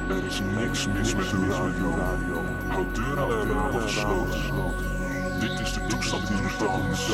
Er is niks mis met de radio. Houd deuren en ramen gesloten. Dit is de toestand in de dans.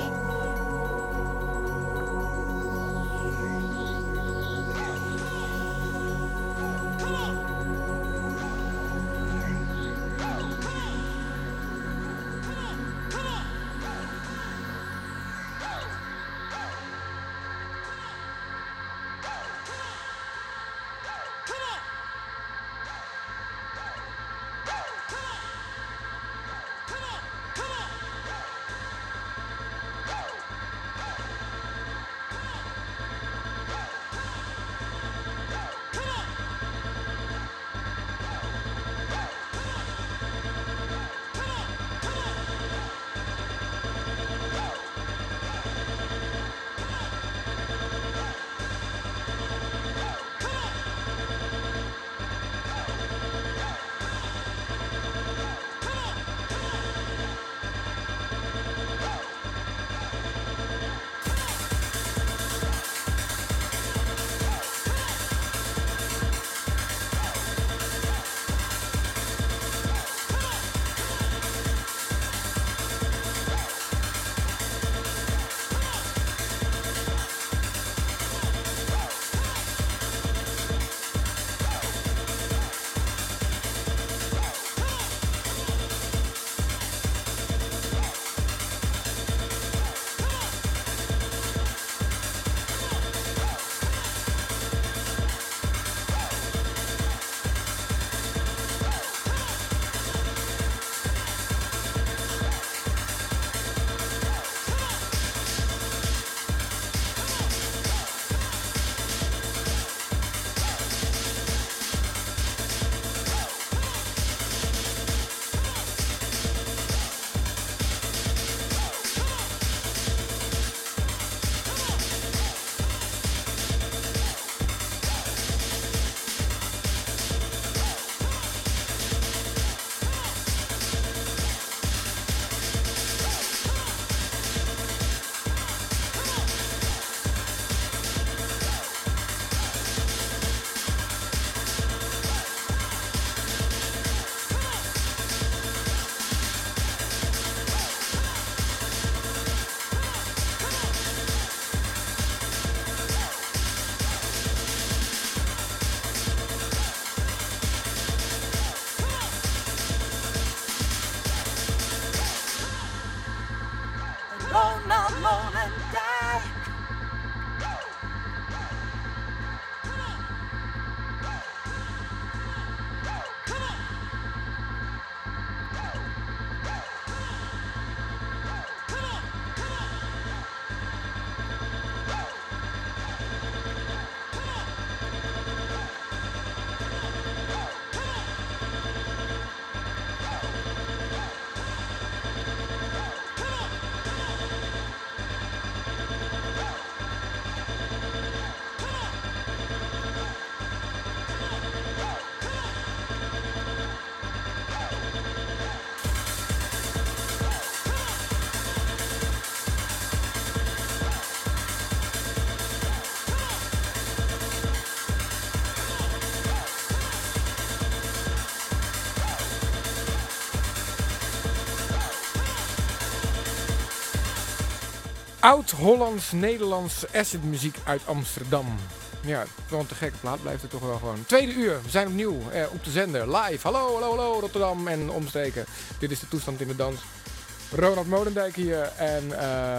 Oud-Hollands-Nederlands acid-muziek uit Amsterdam. Ja, wel een te gekke plaat blijft het toch wel gewoon. Tweede uur, we zijn opnieuw op de zender, live. Hallo, hallo, hallo Rotterdam en omstreken. Dit is de toestand in de dans. Ronald Molendijk hier en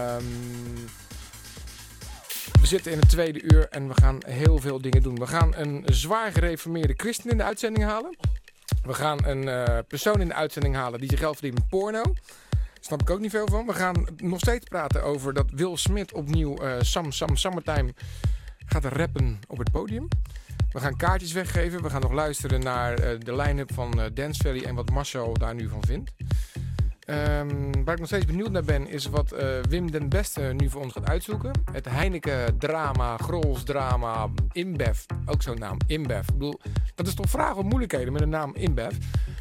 we zitten in het tweede uur en we gaan heel veel dingen doen. We gaan een zwaar gereformeerde christen in de uitzending halen. We gaan een persoon in de uitzending halen die zich geld verdient met porno. Snap ik ook niet veel van. We gaan nog steeds praten over dat Will Smith opnieuw Summertime gaat rappen op het podium. We gaan kaartjes weggeven. We gaan nog luisteren naar de line-up van Dance Valley en wat Marcel daar nu van vindt. Waar ik nog steeds benieuwd naar ben is wat Wim den Beste nu voor ons gaat uitzoeken. Het Heineken drama, Grols drama, InBev. Ook zo'n naam, InBev. Ik bedoel, dat is toch vragen om moeilijkheden met een naam InBev.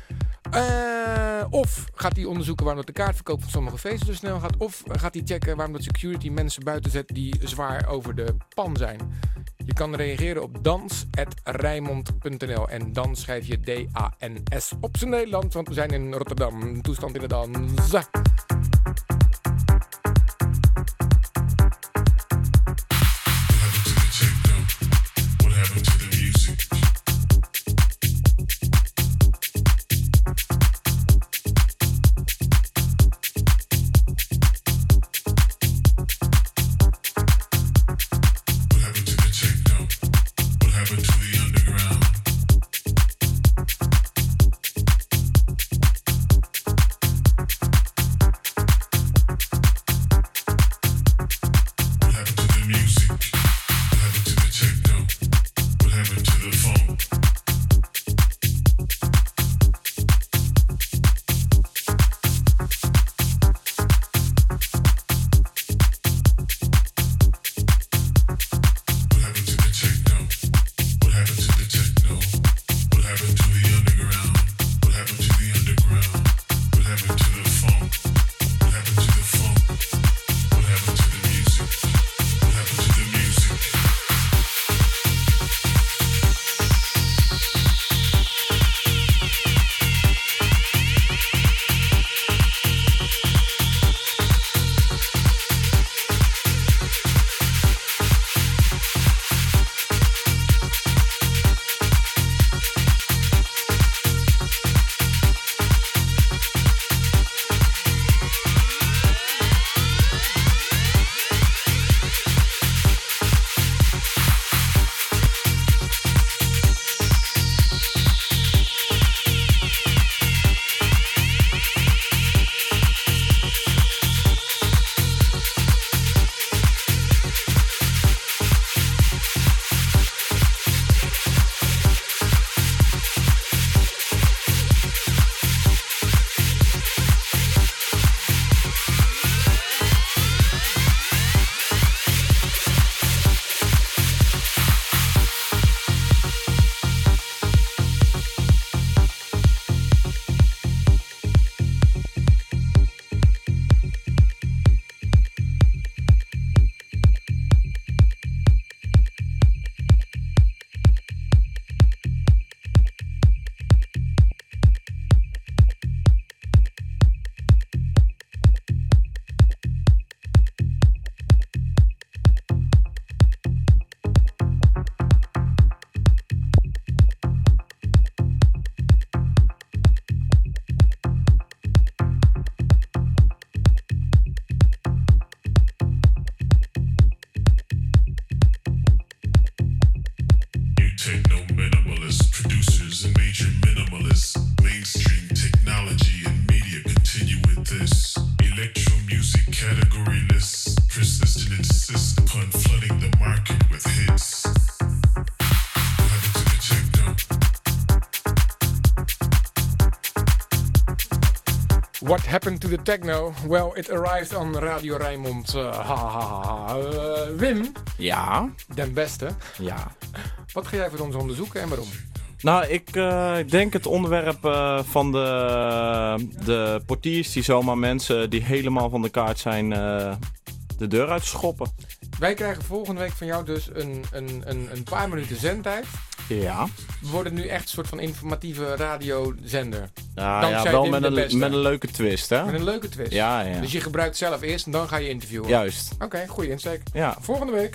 Of gaat hij onderzoeken waarom de kaartverkoop van sommige feesten zo snel gaat. Of gaat hij checken waarom dat security mensen buiten zet die zwaar over de pan zijn. Je kan reageren op dans@rijnmond.nl. En dan schrijf je D-A-N-S op zijn Nederlands, want we zijn in Rotterdam. Toestand in de dans. What happened to the techno? Well, it arrived on Radio Rijnmond. Wim? Ja? Den beste. Ja. Wat ga jij voor ons onderzoeken en waarom? Nou, ik denk het onderwerp van de portiers die zomaar mensen die helemaal van de kaart zijn de deur uit schoppen. Wij krijgen volgende week van jou dus een paar minuten zendtijd. Ja. We worden nu echt een soort van informatieve radiozender. Ja, wel met een leuke twist, hè? Met een leuke twist. Ja, ja. Dus je gebruikt zelf eerst en dan ga je interviewen. Juist. Oké, goede insteek. Ja. Volgende week.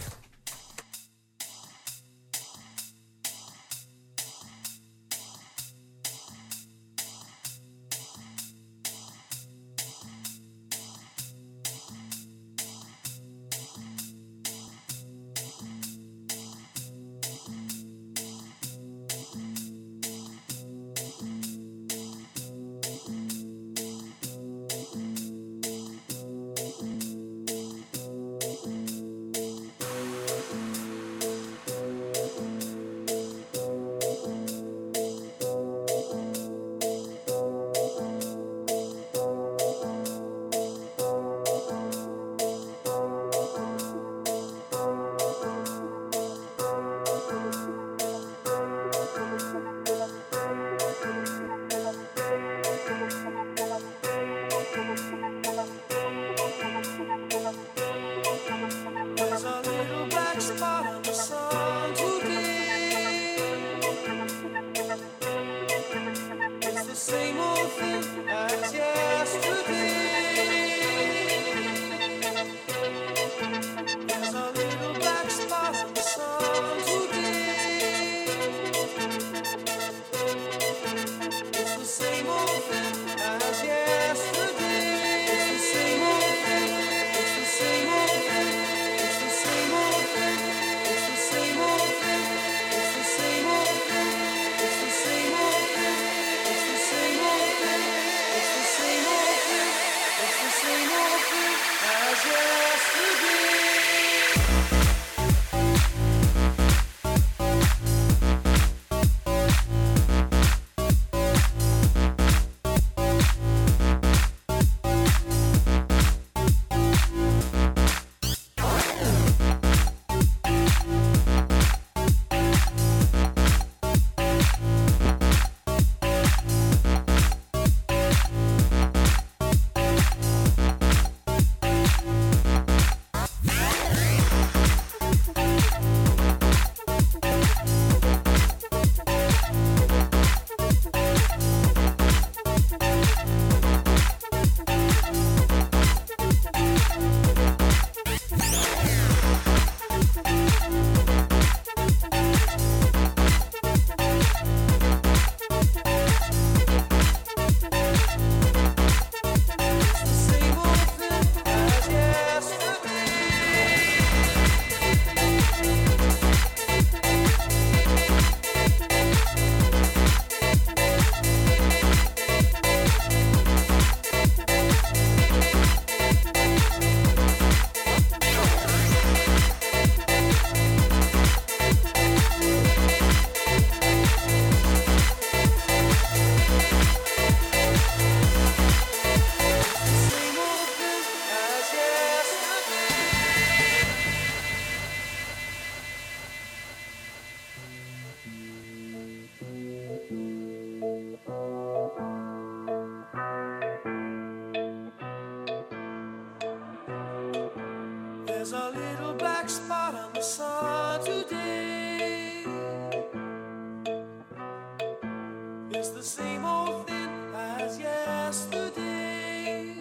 It's the same old thing as yesterday.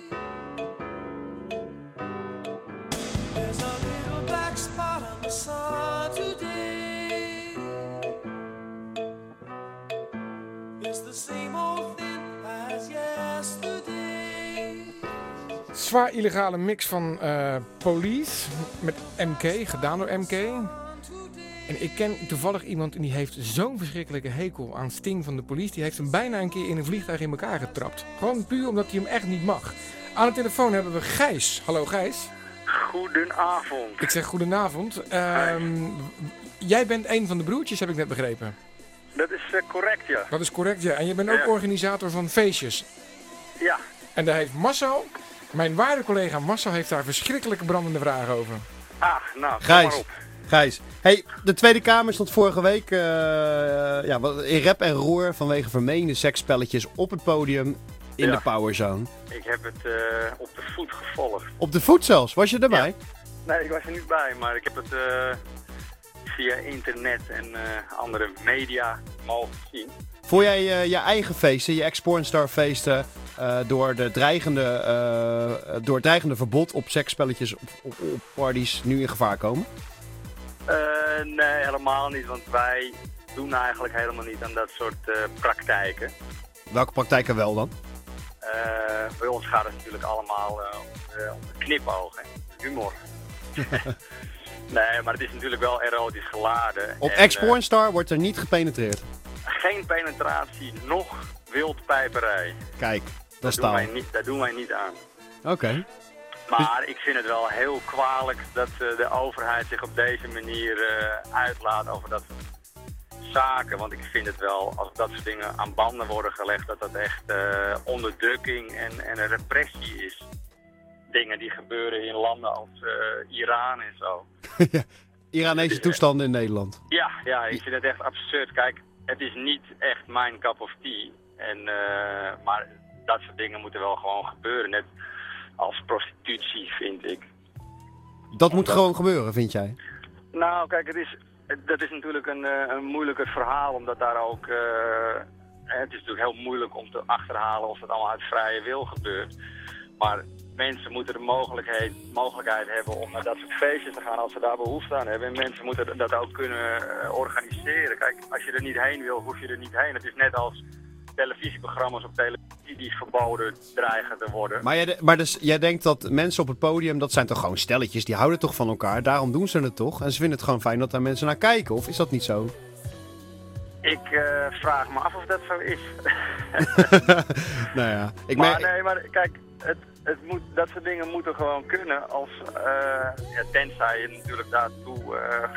There's a little black spot on the sun today. It's the same old thing as yesterday. Zwaar illegale mix van Police met MK, gedaan door MK. En ik ken toevallig iemand en die heeft zo'n verschrikkelijke hekel aan Sting van de Police. Die heeft hem bijna een keer in een vliegtuig in elkaar getrapt. Gewoon puur omdat hij hem echt niet mag. Aan de telefoon hebben we Gijs. Hallo Gijs. Goedenavond. Ik zeg goedenavond. Jij bent een van de broertjes, heb ik net begrepen. Dat is correct, ja. Dat is correct, ja. En je bent ook organisator van feestjes. Ja. En daar heeft Marcel, mijn waarde collega Marcel, heeft daar verschrikkelijke brandende vragen over. Ah, nou, kom Gijs. maar op. Gijs, hey, de Tweede Kamer stond vorige week in rep en roer vanwege vermeende seksspelletjes op het podium in de Powerzone. Ik heb het op de voet gevolgd. Op de voet zelfs, was je erbij? Ja. Nee, ik was er niet bij, maar ik heb het via internet en andere media mogen zien. Vond jij je eigen feesten, je ex-pornstar feesten, door het dreigende verbod op seksspelletjes op parties nu in gevaar komen? Nee, helemaal niet, want wij doen eigenlijk helemaal niet aan dat soort praktijken. Welke praktijken wel dan? Bij ons gaat het natuurlijk allemaal om de knipoog, hè? Humor. Nee, maar het is natuurlijk wel erotisch geladen. Op ex-pornstar wordt er niet gepenetreerd. Geen penetratie, nog wildpijperij. Kijk, dat is taal. Daar doen wij niet aan. Oké. Maar ik vind het wel heel kwalijk dat de overheid zich op deze manier uitlaat over dat soort zaken. Want ik vind het wel, als dat soort dingen aan banden worden gelegd, dat dat echt onderdrukking en een repressie is. Dingen die gebeuren in landen als Iran en zo. Ja, Iranese toestanden in Nederland. Ja, ik vind het echt absurd. Kijk, het is niet echt mijn cup of tea. Maar dat soort dingen moeten wel gewoon gebeuren. Net als prostitutie, vind ik. Dat moet gewoon gebeuren, vind jij? Nou, kijk, dat is natuurlijk een moeilijker verhaal, omdat daar ook... het is natuurlijk heel moeilijk om te achterhalen of het allemaal uit vrije wil gebeurt. Maar mensen moeten de mogelijkheid hebben om naar dat soort feestjes te gaan als ze daar behoefte aan hebben. En mensen moeten dat ook kunnen organiseren. Kijk, als je er niet heen wil, hoef je er niet heen. Het is net als televisieprogramma's op televisie die verboden dreigen te worden. Maar dus, jij denkt dat mensen op het podium, dat zijn toch gewoon stelletjes, die houden toch van elkaar, daarom doen ze het toch? En ze vinden het gewoon fijn dat daar mensen naar kijken, of is dat niet zo? Ik vraag me af of dat zo is. Nou ja, maar kijk, dat soort dingen moeten gewoon kunnen als, tenzij je natuurlijk daartoe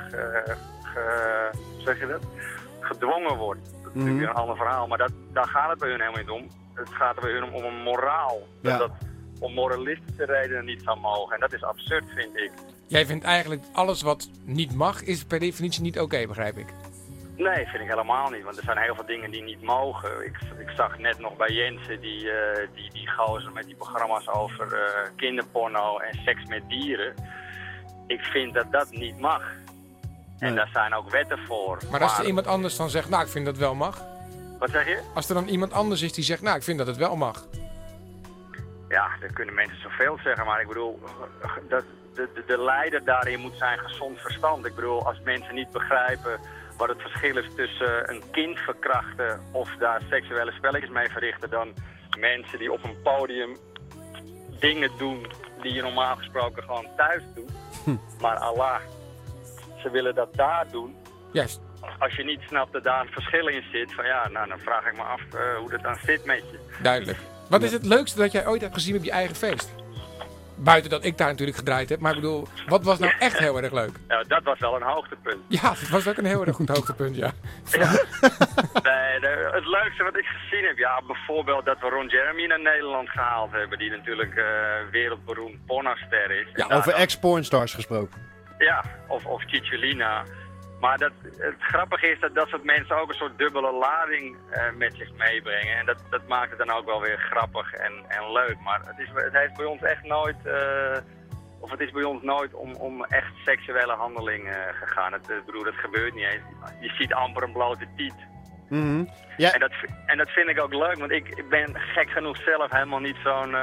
gedwongen wordt. Dat is natuurlijk weer een ander verhaal, maar daar gaat het bij hun helemaal niet om. Het gaat er bij hun om een moraal. Dat om moralistische redenen niet zou mogen. En dat is absurd, vind ik. Jij vindt eigenlijk alles wat niet mag, is per definitie niet oké, begrijp ik? Nee, vind ik helemaal niet. Want er zijn heel veel dingen die niet mogen. Ik zag net nog bij Jensen die gozer met die programma's over kinderporno en seks met dieren. Ik vind dat dat niet mag. En daar zijn ook wetten voor. Maar als er iemand anders dan zegt, nou ik vind dat wel mag. Wat zeg je? Als er dan iemand anders is die zegt, nou ik vind dat het wel mag. Ja, dan kunnen mensen zoveel zeggen. Maar ik bedoel, de leider daarin moet zijn gezond verstand. Ik bedoel, als mensen niet begrijpen wat het verschil is tussen een kind verkrachten of daar seksuele spelletjes mee verrichten dan mensen die op een podium dingen doen die je normaal gesproken gewoon thuis doet. Maar Allah, ze willen dat daar doen. Juist. Als je niet snapt dat daar een verschil in zit, van ja, nou dan vraag ik me af hoe dat dan zit met je. Duidelijk. Wat is het leukste dat jij ooit hebt gezien op je eigen feest? Buiten dat ik daar natuurlijk gedraaid heb, maar ik bedoel, wat was nou echt heel erg leuk? Ja, dat was wel een hoogtepunt. Ja, dat was ook een heel erg goed hoogtepunt, ja. Nee, het leukste wat ik gezien heb, ja, bijvoorbeeld dat we Ron Jeremy naar Nederland gehaald hebben, die natuurlijk wereldberoemd pornoster is. Ja, over ex-pornstars gesproken. Ja, of Cicciolina. Maar het grappige is dat soort mensen ook een soort dubbele lading met zich meebrengen. En dat maakt het dan ook wel weer grappig en leuk. Maar het heeft bij ons echt nooit... het is bij ons nooit om echt seksuele handelingen gegaan. Ik bedoel, dat gebeurt niet eens. Je ziet amper een blote tiet. Ja. En dat vind ik ook leuk, want ik ben gek genoeg zelf helemaal niet zo'n...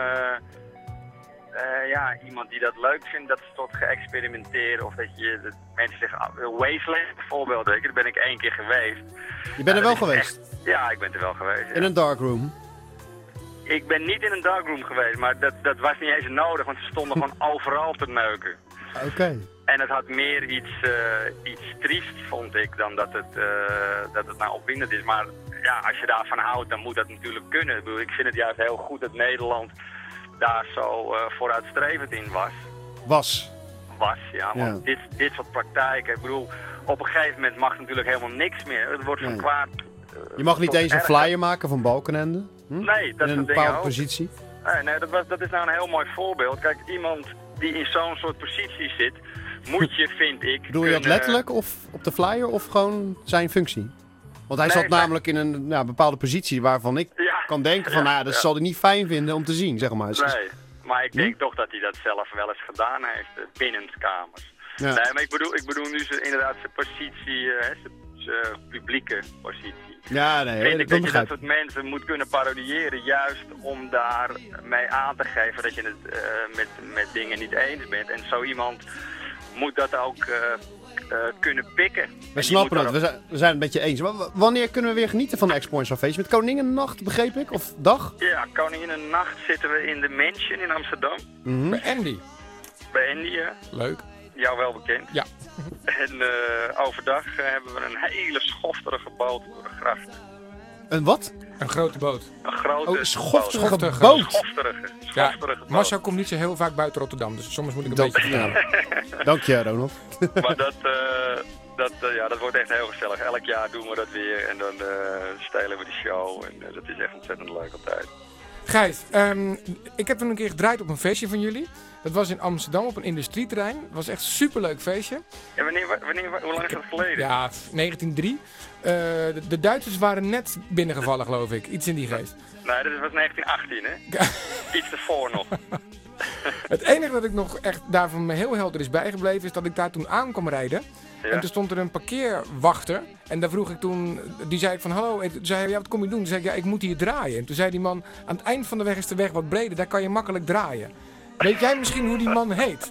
iemand die dat leuk vindt, dat is tot geëxperimenteren. Of dat mensen zeggen, Wasteland bijvoorbeeld, weet je, daar ben ik 1 keer geweest. Je bent er wel geweest? Ja, ik ben er wel geweest. Ja. In een darkroom? Ik ben niet in een darkroom geweest, maar dat was niet eens nodig, want ze stonden gewoon overal te neuken. Oké. En het had meer iets triest, vond ik, dan dat het nou opwindend is. Maar ja, als je daarvan houdt, dan moet dat natuurlijk kunnen. Ik bedoel, ik vind het juist heel goed dat Nederland daar zo vooruitstrevend in was, ja. Want dit soort praktijken, ik bedoel, op een gegeven moment mag natuurlijk helemaal niks meer. Het wordt zo'n kwaad... je mag niet eens een flyer maken van Balkenende? Nee, dat in soort een dingen bepaalde ook. positie? Nee, dat is nou een heel mooi voorbeeld. Kijk, iemand die in zo'n soort positie zit, moet je, vind ik... Bedoel je dat letterlijk of op de flyer of gewoon zijn functie? Want hij zat namelijk in een bepaalde positie waarvan ik kan denken van, dat zal hij niet fijn vinden om te zien, zeg maar. Nee, maar ik denk toch dat hij dat zelf wel eens gedaan heeft, binnenskamers. Ja. Nee, maar ik bedoel nu inderdaad zijn positie, zijn publieke positie. Ja, nee, vind ik dat je dat soort mensen moet kunnen parodiëren, juist om daar mee aan te geven dat je het met dingen niet eens bent. En zo iemand moet dat ook kunnen pikken. We snappen het, we zijn het met je eens. Maar wanneer kunnen we weer genieten van de Expoints feest? Met Koninginnenacht, begreep ik? Of dag? Ja, Koninginnenacht zitten we in de Mansion in Amsterdam. Bij Andy. Bij Andy, ja. Leuk. Jou wel bekend. Ja. En overdag hebben we een hele schofterige boot door de gracht. Een wat? Een grote boot. Een grote schofterige boot. Schofterige boot. Marcel komt niet zo heel vaak buiten Rotterdam, dus soms moet ik een beetje vertellen. Dank je, Ronald. Maar dat wordt echt heel gezellig. Elk jaar doen we dat weer en dan stelen we de show. En dat is echt ontzettend leuk altijd. Gijs, ik heb toen een keer gedraaid op een feestje van jullie. Dat was in Amsterdam op een industrieterrein. Het was echt een superleuk feestje. En hoe lang is dat geleden? Ja, 1903. De Duitsers waren net binnengevallen, geloof ik. Iets in die geest. Nee, dat was 1918, hè? Iets ervoor nog. Het enige dat ik nog echt daarvan me heel helder is bijgebleven, is dat ik daar toen aan kwam rijden. Ja. En toen stond er een parkeerwachter. En daar vroeg ik toen, die zei ik van hallo. Toen zei hij, ja, wat kom je doen? Toen zei ik, ja, ik moet hier draaien. En toen zei die man, aan het eind van de weg is de weg wat breder, daar kan je makkelijk draaien. Weet jij misschien hoe die man heet?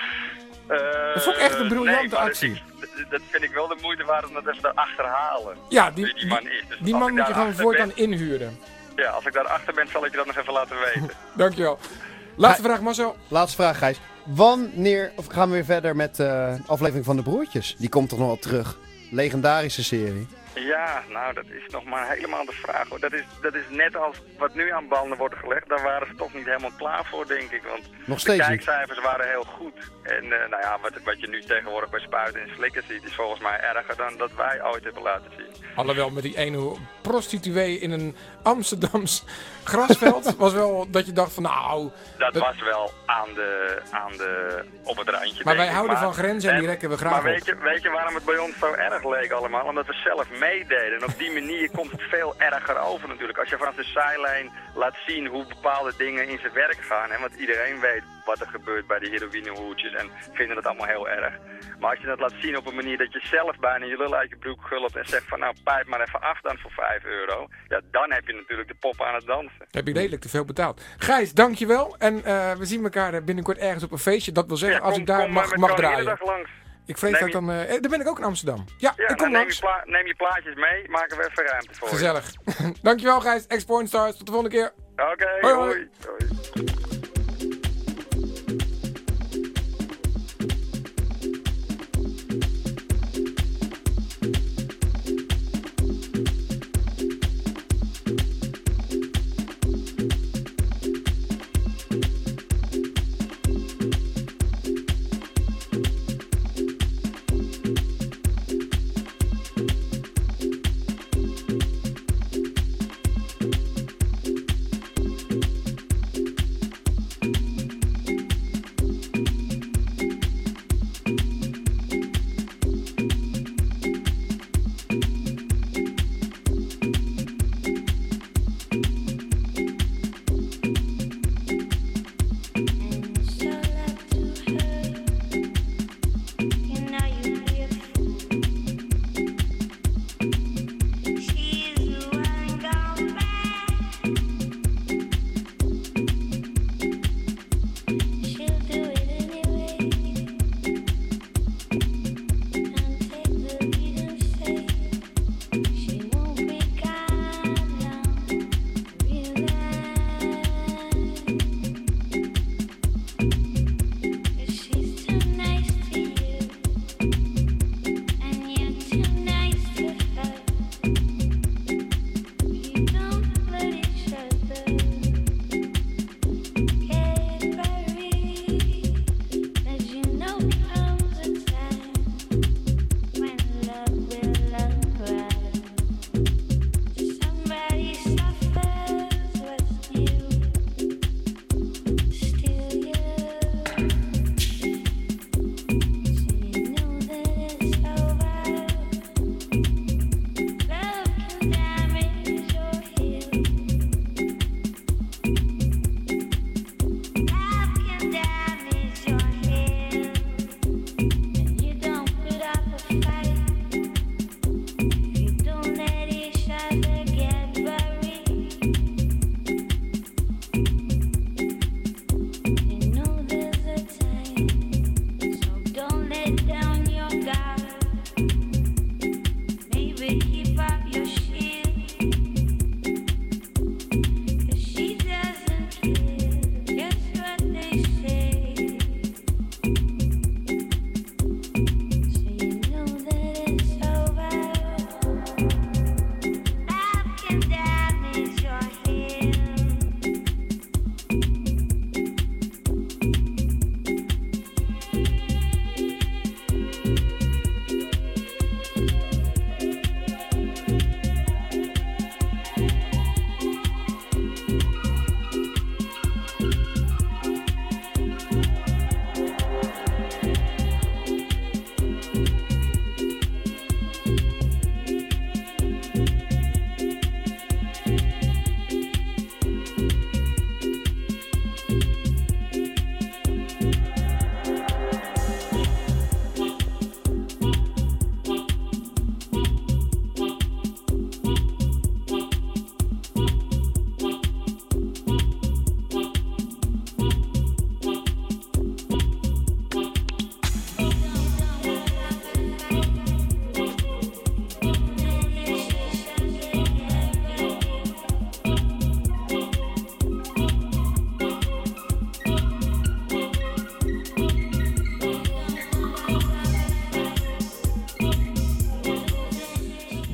Dat vond ik echt een briljante actie. Dat vind ik wel de moeite waard om dat even te achterhalen. Ja, die man is. Dus die man moet je gewoon voortaan inhuren. Ja, als ik daarachter ben, zal ik je dat nog even laten weten. Dankjewel. Laatste vraag, Marcel. Laatste vraag, Gijs. Wanneer gaan we weer verder met de aflevering van de Broertjes? Die komt toch nog wel terug. Legendarische serie. Ja, nou, dat is nog maar helemaal de vraag, hoor. Dat is net als wat nu aan banden wordt gelegd. Daar waren ze toch niet helemaal klaar voor, denk ik. Want nog steeds de kijkcijfers waren heel goed. En wat je nu tegenwoordig bij Spuiten en Slikken ziet, is volgens mij erger dan dat wij ooit hebben laten zien. Alhoewel met die ene prostituee in een Amsterdams grasveld was wel dat je dacht van nou... Dat was wel op het randje. Maar wij houden van grenzen en die rekken we graag maar weet je waarom het bij ons zo erg leek allemaal? Omdat we zelf meededen. En op die manier komt het veel erger over natuurlijk. Als je vanaf de zijlijn laat zien hoe bepaalde dingen in zijn werk gaan. Hè? Want iedereen weet wat er gebeurt bij de heroïnehoertjes en vinden het allemaal heel erg. Maar als je dat laat zien op een manier dat je zelf bijna je lul uit je broek gulpt en zegt van nou pijp maar even af dan voor €5. Ja, dan heb je natuurlijk de pop aan het dansen. Heb je redelijk te veel betaald. Gijs, dankjewel. En we zien elkaar binnenkort ergens op een feestje. Dat wil zeggen, als ik daar mag draaien. Langs. Ik vrees dat ik dan... daar ben ik ook in Amsterdam. Ja, ik kom langs. Neem je plaatjes mee, maken we even ruimte voor. Gezellig. Dankjewel Gijs, Expoint Stars. Tot de volgende keer. Oké, hoi.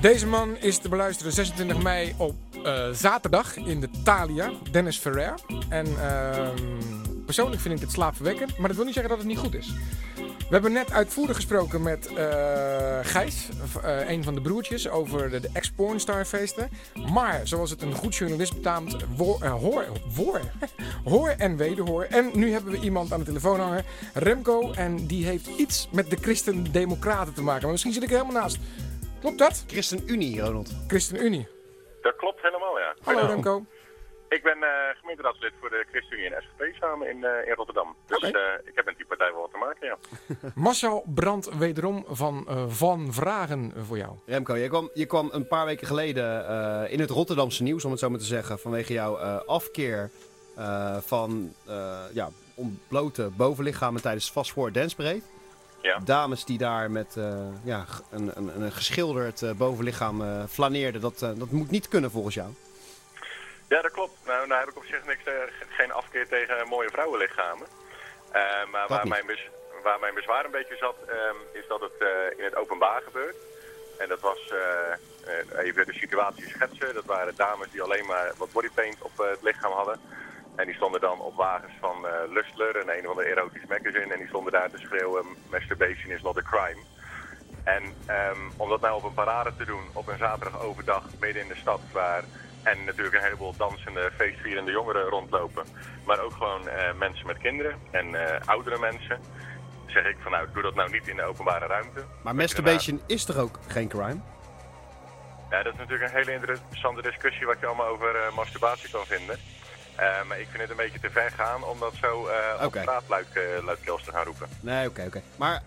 Deze man is te beluisteren 26 mei op zaterdag in de Thalia, Dennis Ferrer. En persoonlijk vind ik het slaapverwekkend, maar dat wil niet zeggen dat het niet goed is. We hebben net uitvoerig gesproken met Gijs, een van de broertjes, over de ex-pornstar-feesten. Maar zoals het een goed journalist betaamt, hoor en wederhoor. En nu hebben we iemand aan de telefoon hangen, Remco, en die heeft iets met de Christen-Democraten te maken. Maar misschien zit ik er helemaal naast. Klopt dat? ChristenUnie, Ronald. ChristenUnie. Dat klopt helemaal, ja. Hallo Remco. Ik ben gemeenteraadslid voor de ChristenUnie en SGP samen in Rotterdam. Dus ik heb met die partij wel wat te maken, ja. Marcel Brandt wederom van Vragen voor jou. Remco, je kwam een paar weken geleden in het Rotterdamse nieuws, om het zo maar te zeggen, vanwege jouw afkeer van ontblote bovenlichamen tijdens Fast Forward Dance Parade. Ja. Dames die daar met een geschilderd bovenlichaam flaneerden, dat moet niet kunnen volgens jou. Ja, dat klopt. Nou heb ik op zich geen afkeer tegen mooie vrouwenlichamen. Maar waar mijn bezwaar een beetje zat, is dat het in het openbaar gebeurt. En dat was, even de situatie schetsen, dat waren dames die alleen maar wat bodypaint op het lichaam hadden. En die stonden dan op wagens van Lustler, een van de erotisch magazine. En die stonden daar te schreeuwen, masturbation is not a crime. En om dat nou op een parade te doen, op een zaterdag overdag, midden in de stad, waar... En natuurlijk een heleboel dansende, feestvierende jongeren rondlopen. Maar ook gewoon mensen met kinderen en oudere mensen. Zeg ik van doe dat nou niet in de openbare ruimte. Maar masturbation is toch ook geen crime? Ja, dat is natuurlijk een hele interessante discussie wat je allemaal over masturbatie kan vinden. Maar ik vind het een beetje te ver gaan om dat zo op straat luidkeels te gaan roepen. Nee, oké. Maar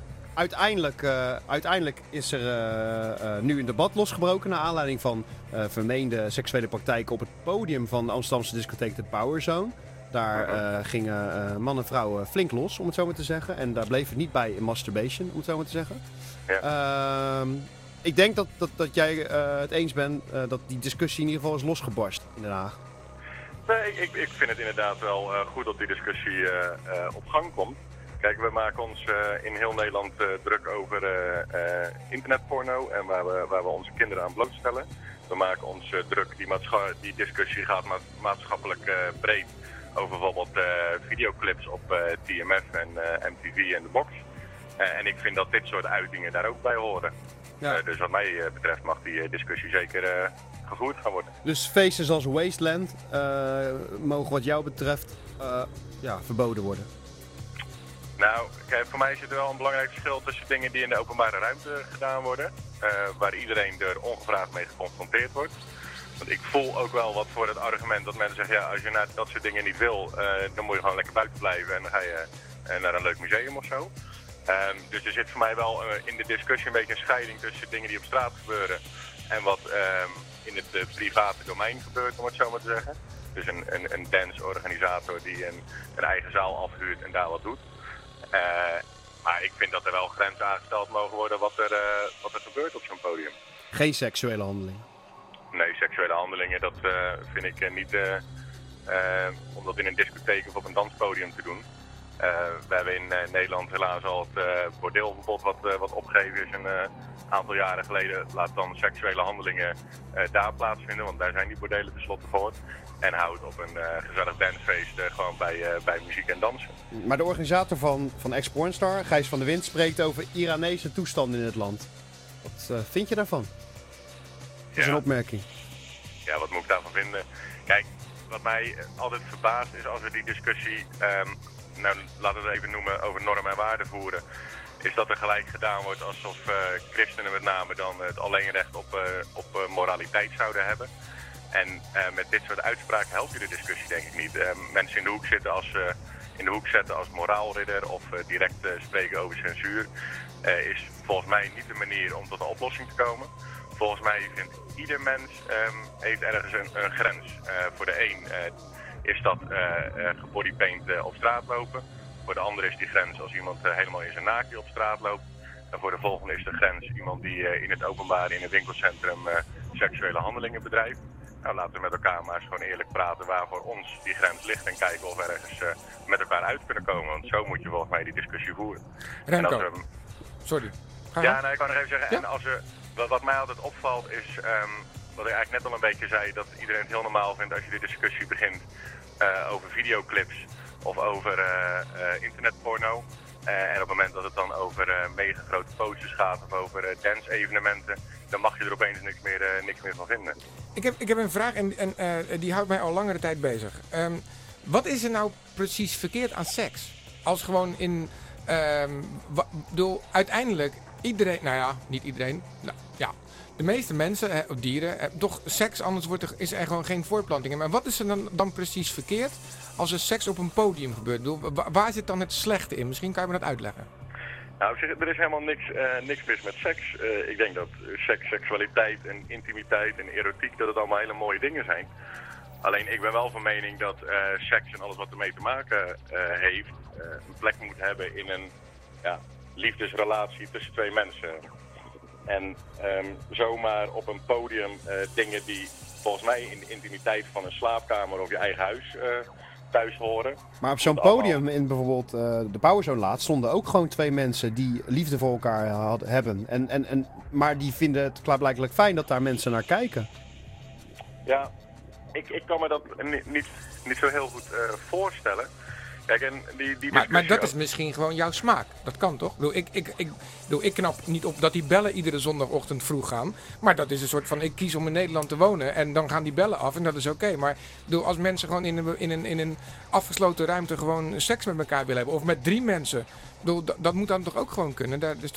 uiteindelijk is er nu een debat losgebroken naar aanleiding van vermeende seksuele praktijken op het podium van de Amsterdamse discotheek de Power Zone. Daar gingen man en vrouw flink los, om het zo maar te zeggen. En daar bleef het niet bij masturbation, om het zo maar te zeggen. Ja. Ik denk dat jij het eens bent dat die discussie in ieder geval is losgebarst in Den Haag. Nee, ik vind het inderdaad wel goed dat die discussie op gang komt. Kijk, we maken ons in heel Nederland druk over internetporno en waar we onze kinderen aan blootstellen. We maken ons druk, die discussie gaat maatschappelijk breed over bijvoorbeeld videoclips op TMF en MTV en de Box. En ik vind dat dit soort uitingen daar ook bij horen. Ja. Dus wat mij betreft mag die discussie zeker gevoerd gaan worden. Dus feesten zoals Wasteland mogen wat jou betreft verboden worden? Nou, kijk, voor mij is er wel een belangrijk verschil tussen dingen die in de openbare ruimte gedaan worden. Waar iedereen er ongevraagd mee geconfronteerd wordt. Want ik voel ook wel wat voor het argument dat mensen zeggen, als je dat soort dingen niet wil, dan moet je gewoon lekker buiten blijven en dan ga je naar een leuk museum of zo. Dus er zit voor mij wel in de discussie een beetje een scheiding tussen dingen die op straat gebeuren en wat in het private domein gebeurt, om het zo maar te zeggen. Dus een danceorganisator die een eigen zaal afhuurt en daar wat doet. Maar ik vind dat er wel grenzen aangesteld mogen worden wat er gebeurt op zo'n podium. Geen seksuele handelingen? Nee, seksuele handelingen, dat vind ik niet om dat in een discotheek of op een danspodium te doen. We hebben in Nederland helaas al het bordeelverbod wat opgegeven is een aantal jaren geleden. Laat dan seksuele handelingen daar plaatsvinden, want daar zijn die bordelen tenslotte voor. En houdt op een gezellig dancefeest gewoon bij muziek en dansen. Maar de organisator van ex-pornstar, Gijs van der Wind, spreekt over Iranese toestanden in het land. Wat vind je daarvan? Dat is een opmerking. Ja, wat moet ik daarvan vinden? Kijk, wat mij altijd verbaast is als we die discussie, laten we het even noemen, over normen en waarden voeren. Is dat er gelijk gedaan wordt alsof christenen met name dan het alleenrecht op moraliteit zouden hebben. En met dit soort uitspraken helpt je de discussie denk ik niet. Mensen in de hoek zetten als moraalridder of direct spreken over censuur is volgens mij niet de manier om tot een oplossing te komen. Volgens mij vindt ieder mens heeft ergens een grens. Voor de een is dat gebodypaint op straat lopen. Voor de ander is die grens als iemand helemaal in zijn naakje op straat loopt. En voor de volgende is de grens iemand die in het openbaar in een winkelcentrum seksuele handelingen bedrijft. Nou, laten we met elkaar maar eens gewoon eerlijk praten waar voor ons die grens ligt en kijken of we ergens met elkaar uit kunnen komen. Want zo moet je volgens mij die discussie voeren. Remco, sorry. Ja, ik kan nog even zeggen, ja? En wat mij altijd opvalt is, wat ik eigenlijk net al een beetje zei, dat iedereen het heel normaal vindt als je de discussie begint over videoclips of over internetporno. En op het moment dat het dan over mega grote posters gaat of over dance-evenementen, dan mag je er opeens niks meer van vinden. Ik heb een vraag en die houdt mij al langere tijd bezig. Wat is er nou precies verkeerd aan seks? Als gewoon in... bedoel, uiteindelijk, iedereen... Nou ja, niet iedereen. Nou, ja. De meeste mensen, of dieren, hebben toch seks, anders is er gewoon geen voortplanting. Maar wat is er dan precies verkeerd als er seks op een podium gebeurt? Ik bedoel, waar zit dan het slechte in? Misschien kan je me dat uitleggen. Nou, er is helemaal niks mis met seks. Ik denk dat seks, seksualiteit en intimiteit en erotiek, dat het allemaal hele mooie dingen zijn. Alleen ik ben wel van mening dat seks en alles wat ermee te maken heeft, een plek moet hebben in een liefdesrelatie tussen twee mensen. En zomaar op een podium dingen die volgens mij in de intimiteit van een slaapkamer of je eigen huis thuis horen. Maar op zo'n podium in bijvoorbeeld de Powerzone laatst stonden ook gewoon twee mensen die liefde voor elkaar hebben. Maar die vinden het klaarblijkelijk fijn dat daar mensen naar kijken. Ja, ik kan me dat niet zo heel goed voorstellen. Kijk, en maar dat is misschien gewoon jouw smaak. Dat kan toch? Ik knap niet op dat die bellen iedere zondagochtend vroeg gaan. Maar dat is een soort van, ik kies om in Nederland te wonen. En dan gaan die bellen af en dat is oké. Maar als mensen gewoon in een afgesloten ruimte gewoon seks met elkaar willen hebben. Of met 3 mensen. Dat moet dan toch ook gewoon kunnen.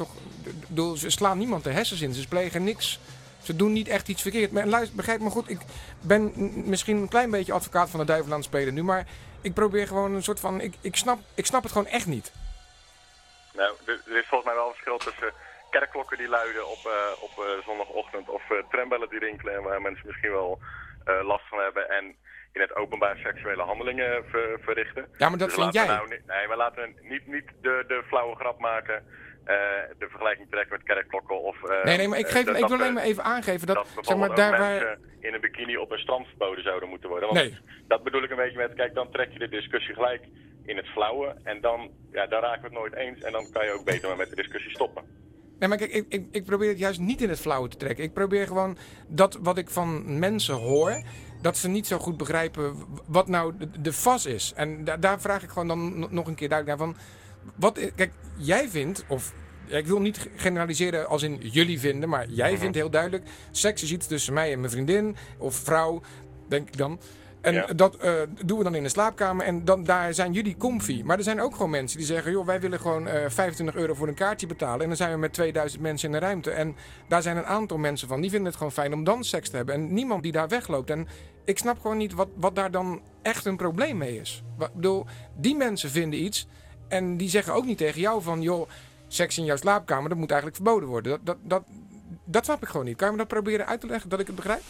Ze slaan niemand de hersens in. Ze plegen niks. Ze doen niet echt iets verkeerd. Maar luister, begrijp me goed. Ik ben misschien een klein beetje advocaat van de duivel aan het spelen nu. Maar ik probeer gewoon een soort van... Ik snap het gewoon echt niet. Nou, er is volgens mij wel een verschil tussen kerkklokken die luiden op zondagochtend of trambellen die rinkelen en waar mensen misschien wel last van hebben en in het openbaar seksuele handelingen verrichten. Ja, maar dat vind jij. We laten niet de flauwe grap maken, de vergelijking trekken met kerkklokken of... nee, maar ik wil alleen maar even aangeven dat zeg maar, daar mensen in een bikini op een strand verboden zouden moeten worden. Want dat bedoel ik een beetje met, kijk, dan trek je de discussie gelijk in het flauwe en dan raken we het nooit eens en dan kan je ook beter maar met de discussie stoppen. Nee, maar kijk, ik probeer het juist niet in het flauwe te trekken. Ik probeer gewoon dat wat ik van mensen hoor, dat ze niet zo goed begrijpen wat nou de vas is. En daar vraag ik gewoon dan nog een keer duidelijk naar van, kijk, jij vindt, of ik wil niet generaliseren als in jullie vinden, maar jij vindt heel duidelijk, seks is iets tussen mij en mijn vriendin, of vrouw, denk ik dan. En dat doen we dan in de slaapkamer en daar zijn jullie comfy. Maar er zijn ook gewoon mensen die zeggen, joh, wij willen gewoon €25 voor een kaartje betalen. En dan zijn we met 2000 mensen in de ruimte. En daar zijn een aantal mensen van, die vinden het gewoon fijn om dan seks te hebben. En niemand die daar wegloopt. En ik snap gewoon niet wat daar dan echt een probleem mee is. Ik bedoel, die mensen vinden iets en die zeggen ook niet tegen jou van, joh, seks in jouw slaapkamer, dat moet eigenlijk verboden worden. Dat snap ik gewoon niet. Kan je me dat proberen uit te leggen, dat ik het begrijp?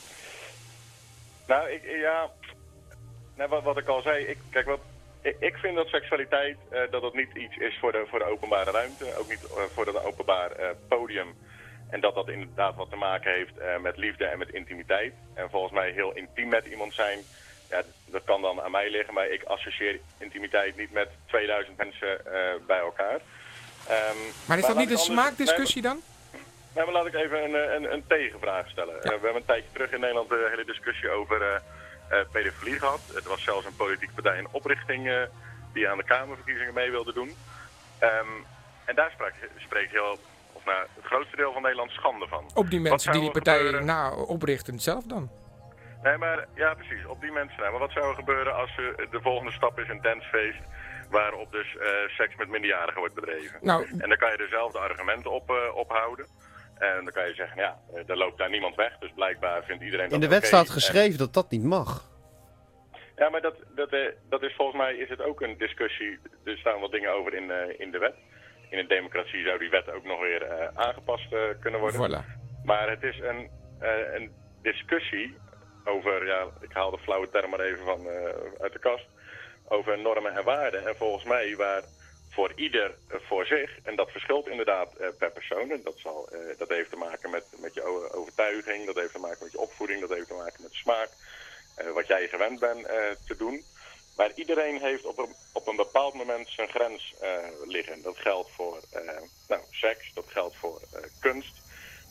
Nou, wat ik al zei, ik vind dat seksualiteit, dat het niet iets is voor de openbare ruimte, ook niet voor het openbaar podium. En dat inderdaad wat te maken heeft met liefde en met intimiteit. En volgens mij heel intiem met iemand zijn, ja, dat kan dan aan mij liggen, maar ik associeer intimiteit niet met 2000 mensen bij elkaar. Maar is dat niet een smaakdiscussie dan? Nee, maar laat ik even een tegenvraag stellen. Ja. We hebben een tijdje terug in Nederland de hele discussie over pedofilie gehad. Er was zelfs een politieke partij in oprichting die aan de Kamerverkiezingen mee wilde doen. En daar spreekt het grootste deel van Nederland schande van. Op die mensen die partij oprichten zelf dan? Nee, maar ja, precies. Op die mensen. Maar wat zou er gebeuren als de volgende stap is een dancefeest waarop dus seks met minderjarigen wordt bedreven? Nou, en dan kan je dezelfde argumenten ophouden. En dan kan je zeggen, ja, er loopt daar niemand weg, dus blijkbaar vindt iedereen dat in de wet staat geschreven dat dat niet mag. Ja, maar dat is volgens mij is het ook een discussie. Er staan wat dingen over in de wet. In een democratie zou die wet ook nog weer aangepast kunnen worden. Voilà. Maar het is een discussie over, ja, ik haal de flauwe term maar even uit de kast, over normen en waarden. En volgens mij waar voor ieder voor zich, en dat verschilt inderdaad per persoon. En dat heeft te maken met je overtuiging, dat heeft te maken met je opvoeding, dat heeft te maken met de smaak, wat jij gewend bent te doen. Maar iedereen heeft op een bepaald moment zijn grens liggen. Dat geldt voor seks, dat geldt voor kunst,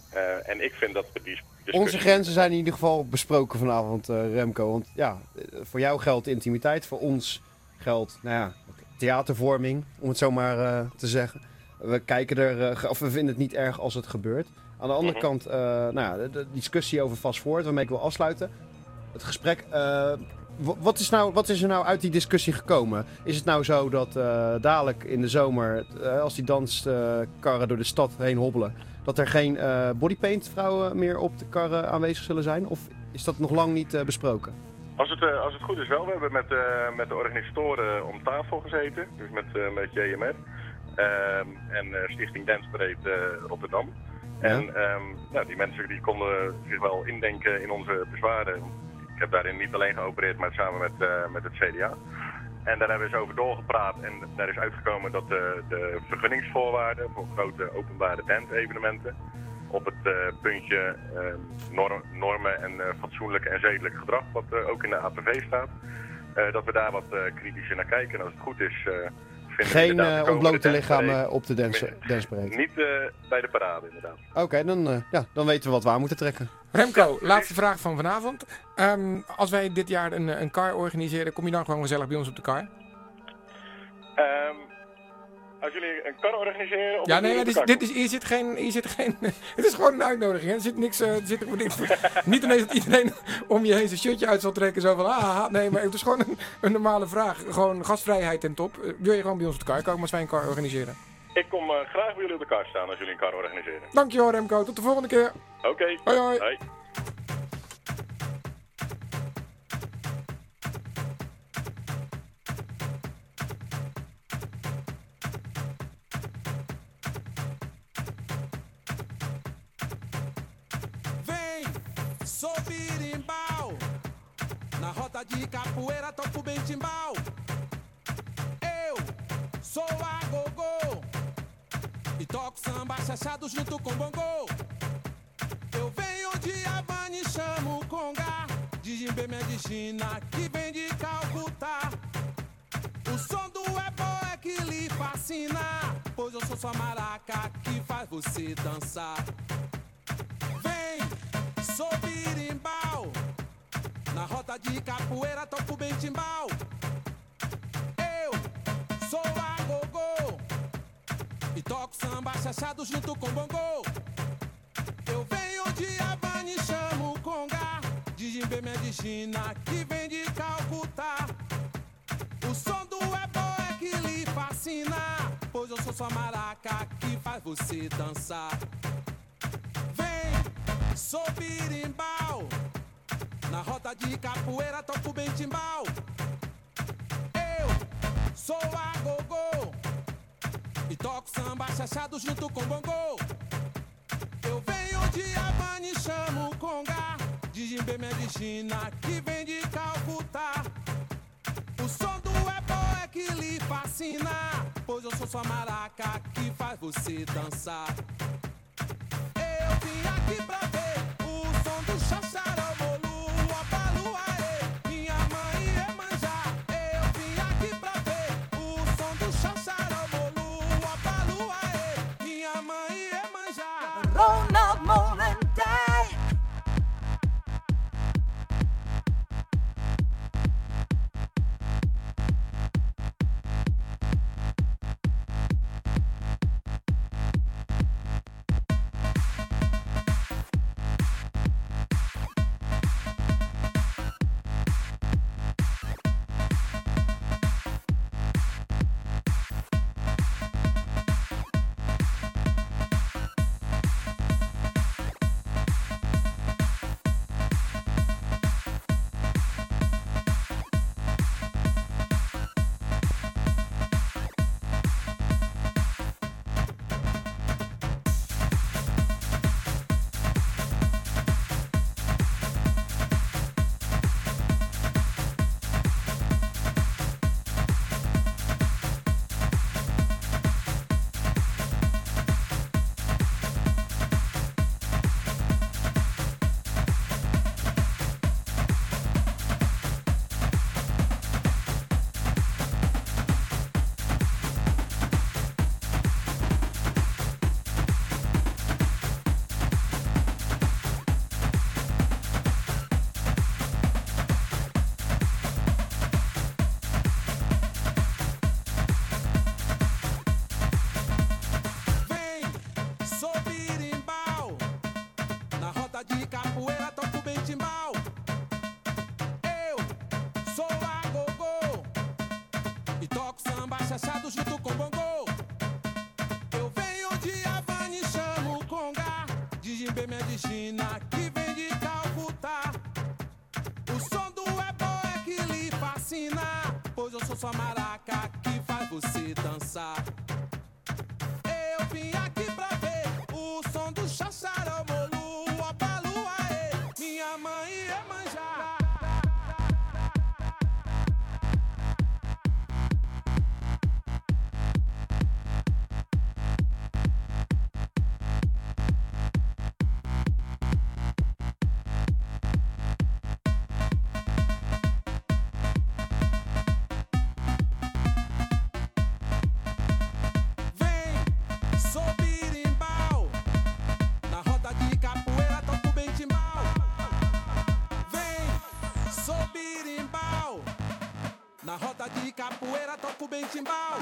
En ik vind dat we die discussie... Onze grenzen zijn in ieder geval besproken vanavond, Remco. Want ja, voor jou geldt intimiteit, voor ons geldt theatervorming, om het zo maar te zeggen. We kijken of we vinden het niet erg als het gebeurt. Aan de andere kant, de discussie over Fast Forward, waarmee ik wil afsluiten. Het gesprek, wat is er nou uit die discussie gekomen? Is het nou zo dat dadelijk in de zomer, als die danskarren door de stad heen hobbelen, dat er geen bodypaint vrouwen meer op de karren aanwezig zullen zijn? Of is dat nog lang niet besproken? Als het goed is wel. We hebben met de organisatoren om tafel gezeten. Dus met JMR. En Stichting Dansparade Rotterdam. Ja. En die mensen die konden zich wel indenken in onze bezwaren. Ik heb daarin niet alleen geopereerd, maar samen met het CDA. En daar hebben we eens over doorgepraat. En daar is uitgekomen dat de vergunningsvoorwaarden voor grote openbare dansevenementen op het puntje normen en fatsoenlijk en zedelijk gedrag, wat ook in de APV staat, dat we daar wat kritischer naar kijken. En als het goed is, vinden we geen ontblote lichamen op de danceparade. Niet bij de parade, inderdaad. Oké, dan weten we wat we aan moeten trekken. Remco, laatste vraag van vanavond. Als wij dit jaar een car organiseren, kom je dan gewoon gezellig bij ons op de car? Als jullie een kar organiseren... Ja, nee, hier zit geen... Het is gewoon een uitnodiging. Hè? Er zit niks... niet ineens dat iedereen om je heen zijn shirtje uit zal trekken. Zo van, nee, maar het is gewoon een normale vraag. Gewoon gastvrijheid ten top. Wil je gewoon bij ons op de kar komen als wij een kar organiseren? Ik kom graag bij jullie op de kar staan als jullie een kar organiseren. Dankjewel Remco, tot de volgende keer. Oké. Hoi hoi. Hoi. Sou birimbau, na roda de capoeira toco bem timbal. Eu sou a gogô e toco samba chachado junto com bongo. Eu venho de Havana e chamo conga, de Jimbê Medicina que vem de Calcutá. O som do ebó é que lhe fascina, pois eu sou sua maraca que faz você dançar. Sou birimbau, na roda de capoeira toco bem timbal. Eu sou a gogô e toco samba chachado junto com bongo. Eu venho de Havana e chamo conga, de Jimbê Medicina que vem de Calcutá. O som do ebó é que lhe fascina, pois eu sou sua maraca que faz você dançar. Sou birimbau, na roda de capoeira toco bem timbal. Eu sou a gogô e toco samba chachado junto com bongo. Eu venho de Havana e chamo conga, de Jimbê Medicina que vem de Calcutá. O som do ebó é que lhe fascina, pois eu sou sua maraca que faz você dançar. Eu vim aqui pra ver o som do xaxaromolu, o abaluaê, minha mãe Iemanjá. Eu vim aqui pra ver o som do xaxaromolu, o abaluaê, minha mãe Iemanjá. Ronald Molendij. sou a maraca que faz você dançar. Eu vim aqui pra ver o som do xaxarão, molu, abalu, aê. Minha mãe é manjar. Na roda de capoeira toco bem timbal.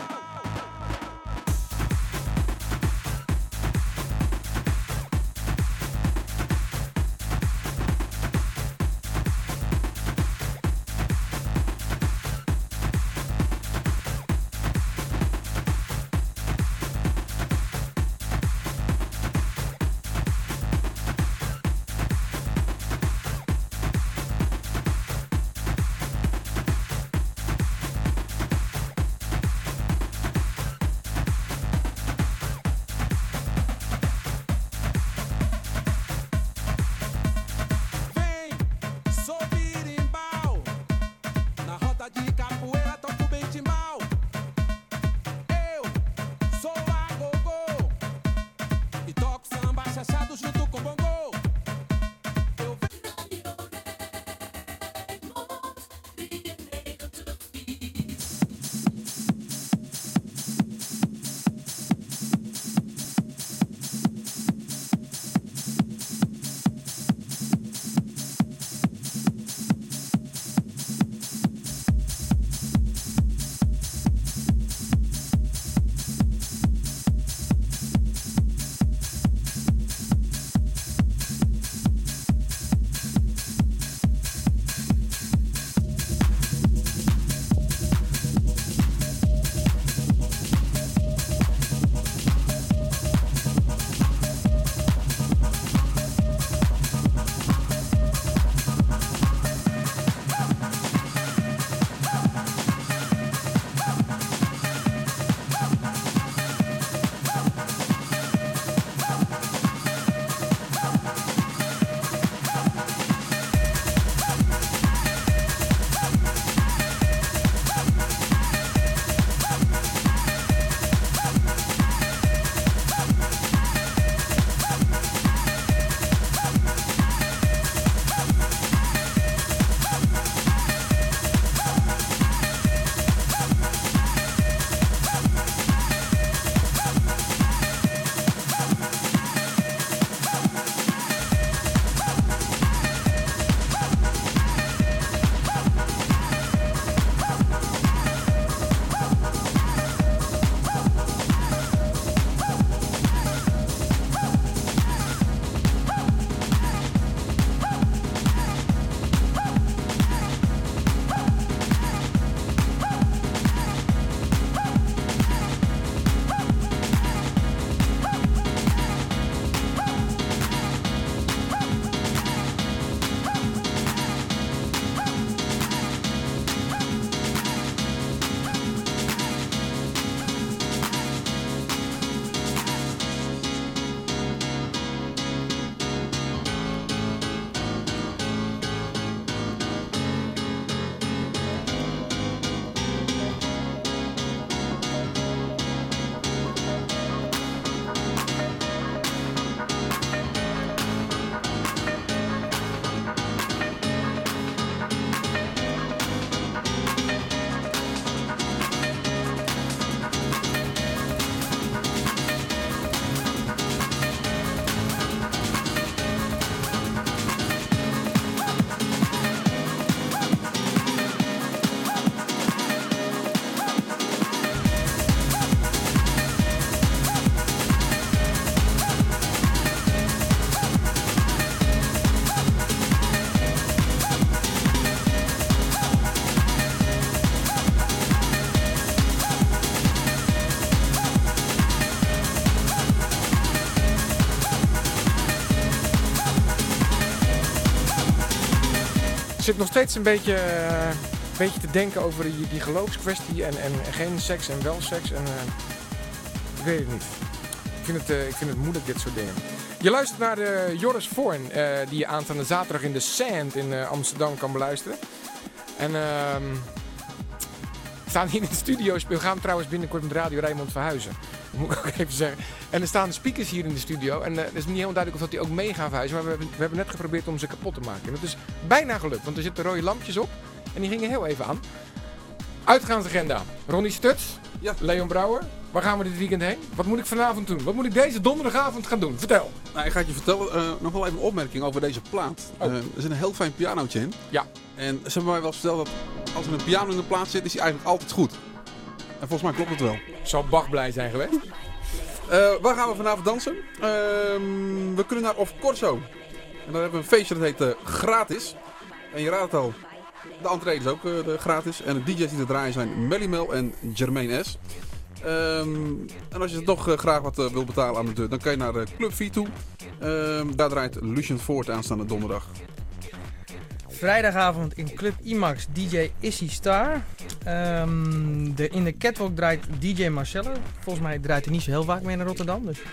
zit nog steeds een beetje beetje te denken over die geloofskwestie en geen seks en wel seks. En, ik weet het niet. Ik vind het moeilijk, dit soort dingen. Je luistert naar Joris Voorn, die je aanstaande zaterdag in de Sand in Amsterdam kan beluisteren. En we staan hier in de studio. We gaan trouwens binnenkort met Radio Rijnmond verhuizen. Dat moet ik ook even zeggen. En er staan speakers hier in de studio. En het is niet helemaal duidelijk of dat die ook mee gaan verhuizen. Maar we hebben net geprobeerd om ze kapot te maken. En dat is bijna gelukt, want er zitten rode lampjes op. En die gingen heel even aan. Uitgaansagenda. Ronnie Stuts, Ja. Leon Brouwer. Waar gaan we dit weekend heen? Wat moet ik vanavond doen? Wat moet ik deze donderdagavond gaan doen? Vertel. Nou, ik ga het je vertellen, nog wel even een opmerking over deze plaat. Oh. Er zit een heel fijn pianootje in. Ja. En ze hebben mij wel eens verteld dat als er een piano in de plaat zit, is die eigenlijk altijd goed. En volgens mij klopt het wel. Zal Bach blij zijn geweest? Waar gaan we vanavond dansen? We kunnen naar Of Corso. En daar hebben we een feestje dat heet Gratis. En je raadt het al, de entree is ook gratis. En de DJ's die er draaien zijn Melly Mel en Jermaine S. En als je toch graag wat wil betalen aan de deur, dan kan je naar Club V toe. Daar draait Lucian Ford aanstaande donderdag. Vrijdagavond in Club IMAX DJ Issy Star. In de Catwalk draait DJ Marcello. Volgens mij draait hij niet zo heel vaak meer naar Rotterdam. Dus.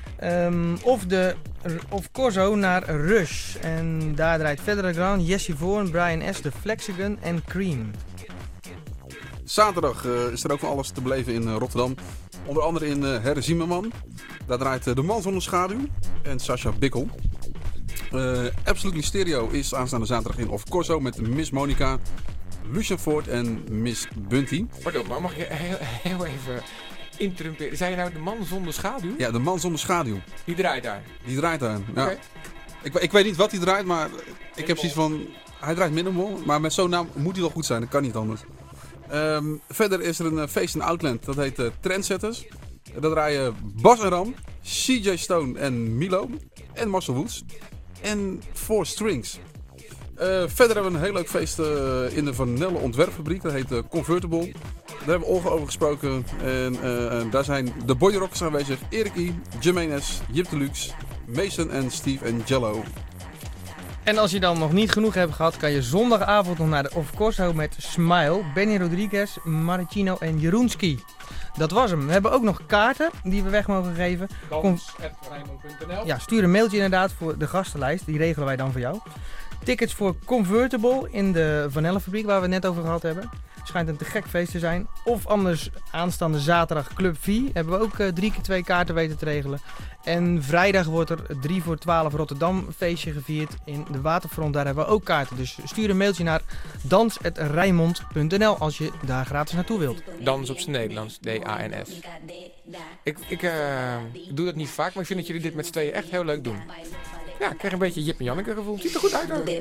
Of Corso naar Rush. En daar draait Federa Grand, Jesse Voorn, Brian S., The Flexigun en Cream. Zaterdag is er ook van alles te beleven in Rotterdam. Onder andere in Herre Zimmerman. Daar draait De Man Zonder Schaduw en Sascha Bikkel. Absolutely Stereo is aanstaande zaterdag in Of Corso met Miss Monica, Lucian Ford en Miss Bunty. Pardon, maar mag je heel even interrumperen? Zei je nou De Man Zonder Schaduw? Ja, De Man Zonder Schaduw. Die draait daar. Die draait daar. Ja. Oké. Ik weet niet wat hij draait, maar ik heb zoiets van... Hij draait minimal, maar met zo'n naam moet hij wel goed zijn. Dat kan niet anders. Verder is er een feest in Outland. Dat heet Trendsetters. Daar draaien Bas en Ram, CJ Stone en Milo. En Marcel Woods. En 4 Strings. Verder hebben we een heel leuk feest in de Van Nelle ontwerpfabriek. Dat heet Convertible. Daar hebben we Olga over gesproken. En daar zijn de Body Rockers aanwezig. Erik I, Jermaine S, Jip Deluxe, Mason en Steve en Jello. En als je dan nog niet genoeg hebt gehad, kan je zondagavond nog naar de Of Corso met Smile, Benny Rodriguez, Maricino en Jeroenski. Dat was hem. We hebben ook nog kaarten die we weg mogen geven. Dans@rijnmond.nl. Ja, stuur een mailtje inderdaad voor de gastenlijst. Die regelen wij dan voor jou. Tickets voor Convertible in de Vanellenfabriek waar we het net over gehad hebben. Schijnt een te gek feest te zijn. Of anders aanstaande zaterdag Club V. Hebben we ook 3 keer 2 kaarten weten te regelen. En vrijdag wordt er 3 voor 12 Rotterdam feestje gevierd in de Waterfront. Daar hebben we ook kaarten. Dus stuur een mailtje naar dans@rijnmond.nl als je daar gratis naartoe wilt. Dans op zijn Nederlands. D-A-N-S. Ik doe dat niet vaak, maar ik vind dat jullie dit met z'n tweeën echt heel leuk doen. Ja, ik krijg een beetje Jip en Janneke gevoel. Ziet er goed uit hoor.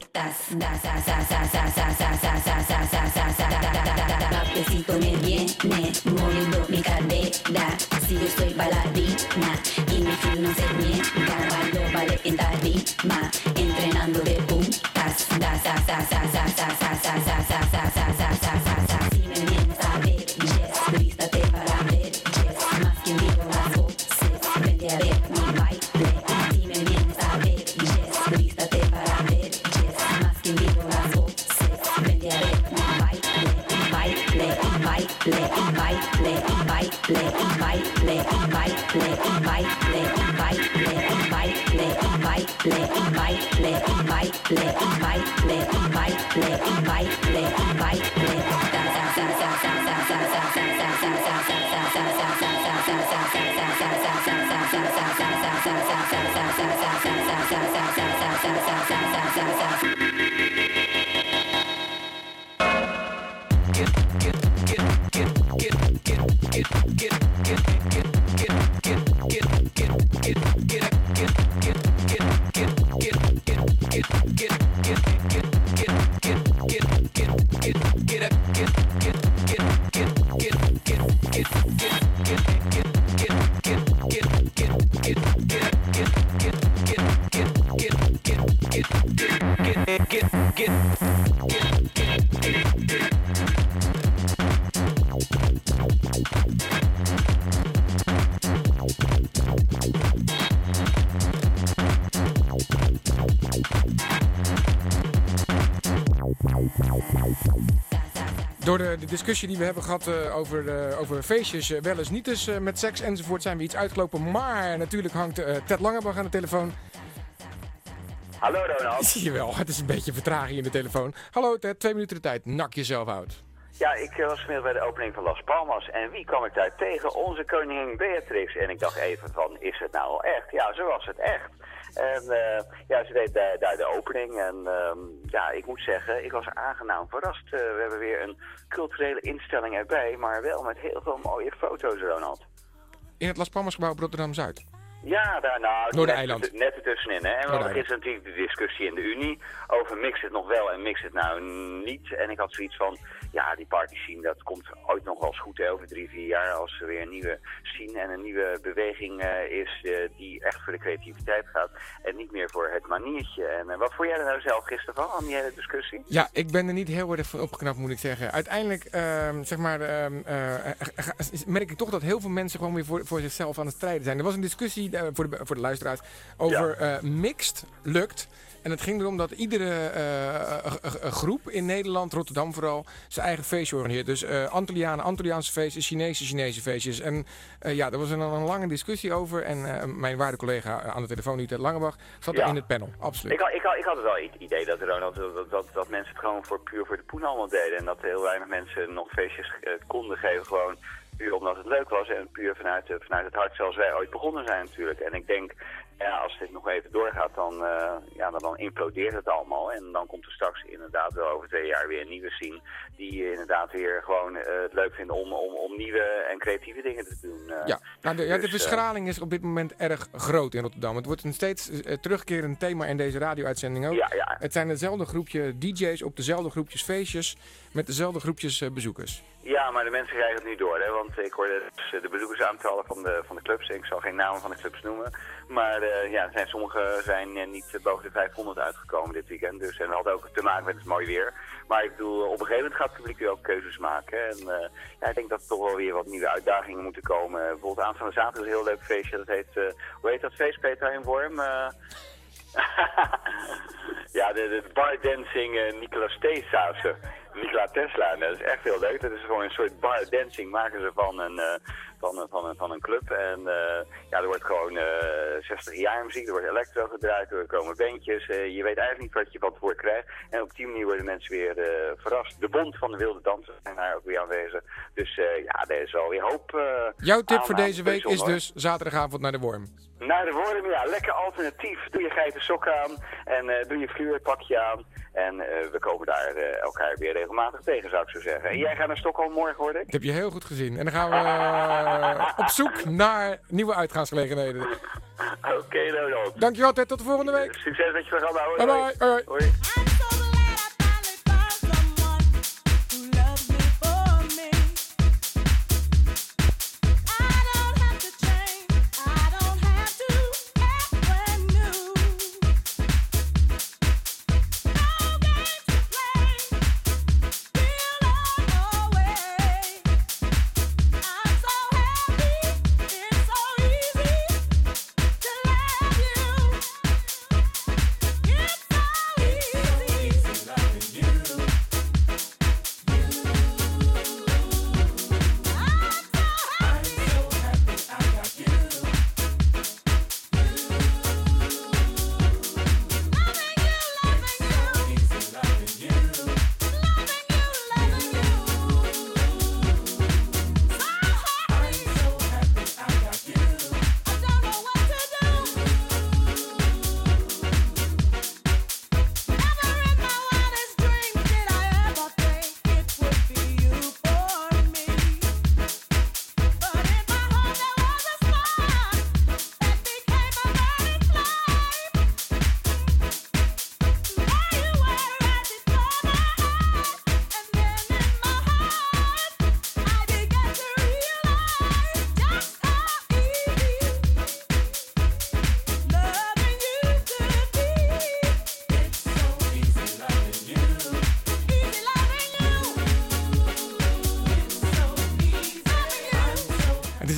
Papecito me viene, moviendo mi cadera. Si yo soy bailarina y mi fin no se mienta, bailo ballet en tarima, entrenando de puntas. Si me vienes a ver, yes, vístate para ver, yes, más que miro las voces, vente a ver mi baile. Si me vienes a ver, yes, vístate para ver, yes, más que miro las voces, vente a ver mi baile. Wow. Door de discussie die we hebben gehad over feestjes, wel eens niet eens met seks enzovoort, zijn we iets uitgelopen. Maar natuurlijk hangt Ted Langebach aan de telefoon. Hallo Ronald. Zie je wel, het is een beetje vertraging in de telefoon. Hallo Ted, 2 minuten de tijd. Nak jezelf uit. Ja, ik was vanmiddag bij de opening van Las Palmas en wie kwam ik daar tegen? Onze koningin Beatrix. En ik dacht even van, is het nou al echt? Ja, zo was het echt. En ja, ze deed daar de opening en ja, ik moet zeggen, ik was aangenaam verrast. We hebben weer een culturele instelling erbij, maar wel met heel veel mooie foto's, Ronald. In het Las Palmas gebouw op Rotterdam-Zuid. Ja, daar nou, Noordereiland. net ertussenin. Hè? En dan is natuurlijk de discussie in de Unie over mix het nog wel en mix het nou niet. En ik had zoiets van, ja, die party scene, dat komt ooit nog wel eens goed, hè, over 3-4 jaar, als er weer een nieuwe scene en een nieuwe beweging is die echt voor de creativiteit gaat en niet meer voor het maniertje. En wat vond jij er nou zelf gisteren van, aan die hele discussie? Ja, ik ben er niet heel erg van opgeknapt, moet ik zeggen. Uiteindelijk, zeg maar, merk ik toch dat heel veel mensen gewoon weer voor zichzelf aan het strijden zijn. Er was een discussie voor de luisteraars over mixed lukt. En het ging erom dat iedere groep in Nederland, Rotterdam vooral, zijn eigen feestje organiseert. Dus Antilliaanse feestjes, Chinese feestjes. En ja, er was een lange discussie over. En mijn waarde collega aan de telefoon, Ted Langebach, zat er in het panel. Absoluut. Ik had wel het idee dat, Ronald, dat mensen het gewoon puur voor de poen allemaal deden. En dat heel weinig mensen nog feestjes konden geven, gewoon puur omdat het leuk was. En puur vanuit het hart, zoals wij ooit begonnen zijn natuurlijk. En ik denk, ja, als dit nog even doorgaat, dan implodeert het allemaal. En dan komt er straks inderdaad wel over 2 jaar weer een nieuwe scene die inderdaad weer gewoon het leuk vinden om nieuwe en creatieve dingen te doen. De verschraling is op dit moment erg groot in Rotterdam. Het wordt een steeds terugkerend thema in deze radio-uitzending ook. Ja. Het zijn hetzelfde groepje DJ's op dezelfde groepjes feestjes met dezelfde groepjes bezoekers. Ja, maar de mensen krijgen het nu door, hè? Want ik hoorde de bezoekersaantallen van de clubs. Ik zal geen namen van de clubs noemen. Maar sommige zijn niet boven de 500 uitgekomen dit weekend. Dus, en dat had ook te maken met het mooie weer. Maar ik bedoel, op een gegeven moment gaat het publiek weer ook keuzes maken. En ik denk dat er toch wel weer wat nieuwe uitdagingen moeten komen. Bijvoorbeeld aanstaande zaterdag is een heel leuk feestje. Dat heet, hoe heet dat feest, Peter in Worm? Ja, de bardancing Nicolas Theesausen. Nikola Tesla, en dat is echt heel leuk. Dat is gewoon een soort bar dancing maken ze van een club. En er wordt gewoon 60 jaar muziek, er wordt electro gedraaid, er komen bandjes. Je weet eigenlijk niet wat je van tevoren krijgt. En op die manier worden mensen weer verrast. De Bond van de Wilde Dansers zijn daar ook weer aanwezig. Dus er is wel weer hoop. Jouw tip voor deze week is dus zaterdagavond naar de Worm. Naar de Worm, ja. Lekker alternatief. Doe je geiten sok aan en doe je fluorpakje aan. En we komen daar elkaar weer regelmatig tegen, zou ik zo zeggen. En jij gaat naar Stockholm morgen, hoor ik? Dat heb je heel goed gezien. En dan gaan we op zoek naar nieuwe uitgaansgelegenheden. Oké, Ronald. Dankjewel, Ted. Tot de volgende week. Succes dat je er gaat houden. Bye. Hoi. It's so easy.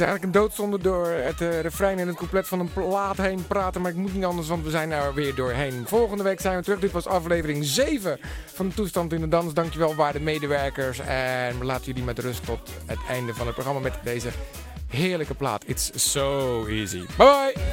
eigenlijk een doodzonde door het refrein en het couplet van een plaat heen praten. Maar ik moet niet anders, want we zijn er weer doorheen. Volgende week zijn we terug. Dit was aflevering 7 van de Toestand in de Dans. Dankjewel, waarde medewerkers. En we laten jullie met rust tot het einde van het programma met deze heerlijke plaat. It's so easy. Bye bye!